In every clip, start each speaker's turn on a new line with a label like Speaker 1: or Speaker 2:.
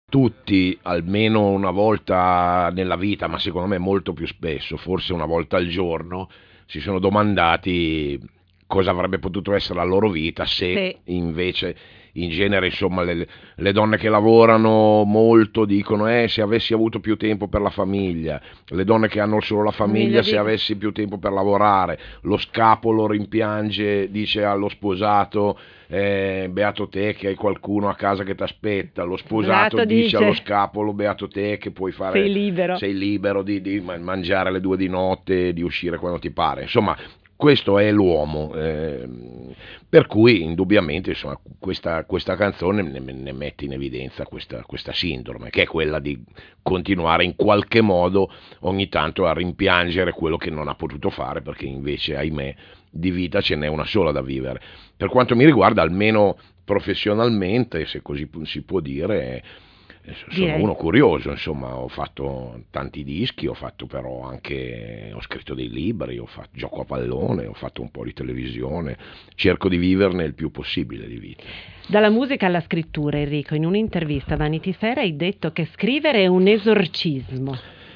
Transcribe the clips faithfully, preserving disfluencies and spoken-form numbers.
Speaker 1: Tutti, almeno una volta nella vita, ma secondo me molto più spesso, forse una volta al giorno, si sono domandati cosa avrebbe potuto essere la loro vita se
Speaker 2: Sì,
Speaker 1: invece, in genere, insomma, le, le donne che lavorano molto dicono eh, se avessi avuto più tempo per la famiglia, le donne che hanno solo la
Speaker 2: famiglia
Speaker 1: famiglia se
Speaker 2: di...
Speaker 1: avessi più tempo per lavorare, lo scapolo rimpiange, dice allo sposato eh, beato te che hai qualcuno a casa che ti aspetta, lo sposato
Speaker 2: Esatto,
Speaker 1: dice allo
Speaker 2: dice,
Speaker 1: scapolo beato te che puoi
Speaker 2: sei
Speaker 1: fare,
Speaker 2: libero.
Speaker 1: sei libero di, di mangiare alle due di notte, di uscire quando ti pare, insomma questo è l'uomo, eh, per cui indubbiamente insomma, questa, questa canzone ne, ne, mette in evidenza questa, questa sindrome, che è quella di continuare in qualche modo ogni tanto a rimpiangere quello che non ha potuto fare, perché invece, ahimè, di vita ce n'è una sola da vivere. Per quanto mi riguarda, almeno professionalmente, se così si può dire, sono
Speaker 2: Direi.
Speaker 1: uno curioso, insomma, ho fatto tanti dischi, ho fatto però anche, ho scritto dei libri, ho fatto gioco a pallone, ho fatto un po' di televisione, cerco di viverne il più possibile di vita.
Speaker 2: Dalla musica alla scrittura, Enrico, in un'intervista a Vanity Fair hai detto che scrivere è un esorcismo.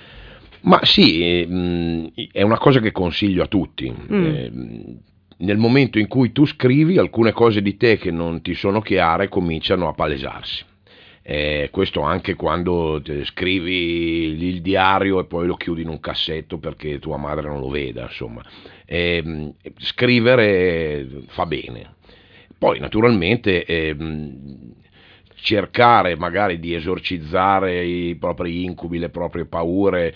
Speaker 1: Ma sì, mh, è una cosa che consiglio a tutti.
Speaker 2: Mm.
Speaker 1: Eh, nel momento in cui tu scrivi, alcune cose di te che non ti sono chiare cominciano a palesarsi. Eh, questo anche quando scrivi il diario e poi lo chiudi in un cassetto perché tua madre non lo veda, insomma. Eh, scrivere fa bene. Poi naturalmente ehm, cercare magari di esorcizzare i propri incubi, le proprie paure,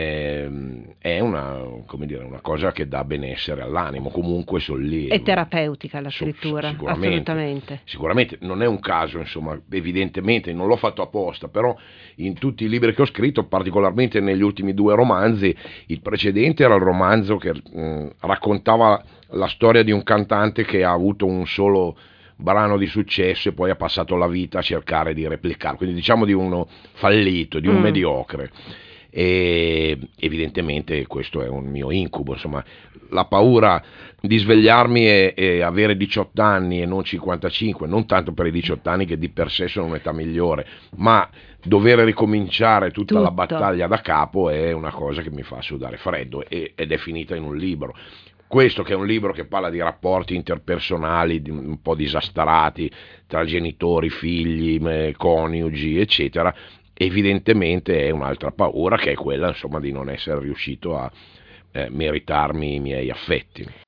Speaker 1: ehm, è una, come dire, una cosa che dà benessere all'animo, comunque
Speaker 2: È
Speaker 1: sollievo.
Speaker 2: terapeutica la
Speaker 1: So- so-
Speaker 2: scrittura,
Speaker 1: sicuramente,
Speaker 2: assolutamente.
Speaker 1: sicuramente non è un caso, insomma, evidentemente non l'ho fatto apposta, però in tutti i libri che ho scritto, particolarmente negli ultimi due romanzi, il precedente era il romanzo che mh, raccontava la storia di un cantante che ha avuto un solo brano di successo e poi ha passato la vita a cercare di replicarlo, quindi diciamo di uno fallito, di un
Speaker 2: Mm.
Speaker 1: mediocre. E evidentemente questo è un mio incubo, insomma, la paura di svegliarmi e, e avere diciotto anni e non cinquantacinque, non tanto per i diciotto anni che di per sé sono un'età migliore, ma dover ricominciare tutta la
Speaker 2: Tutto.
Speaker 1: battaglia da capo è una cosa che mi fa sudare freddo e, ed è finita in un libro. Questo che è un libro che parla di rapporti interpersonali un po' disastrati tra genitori, figli, coniugi, eccetera, evidentemente è un'altra paura che è quella, insomma, di non essere riuscito a eh, meritarmi i miei affetti.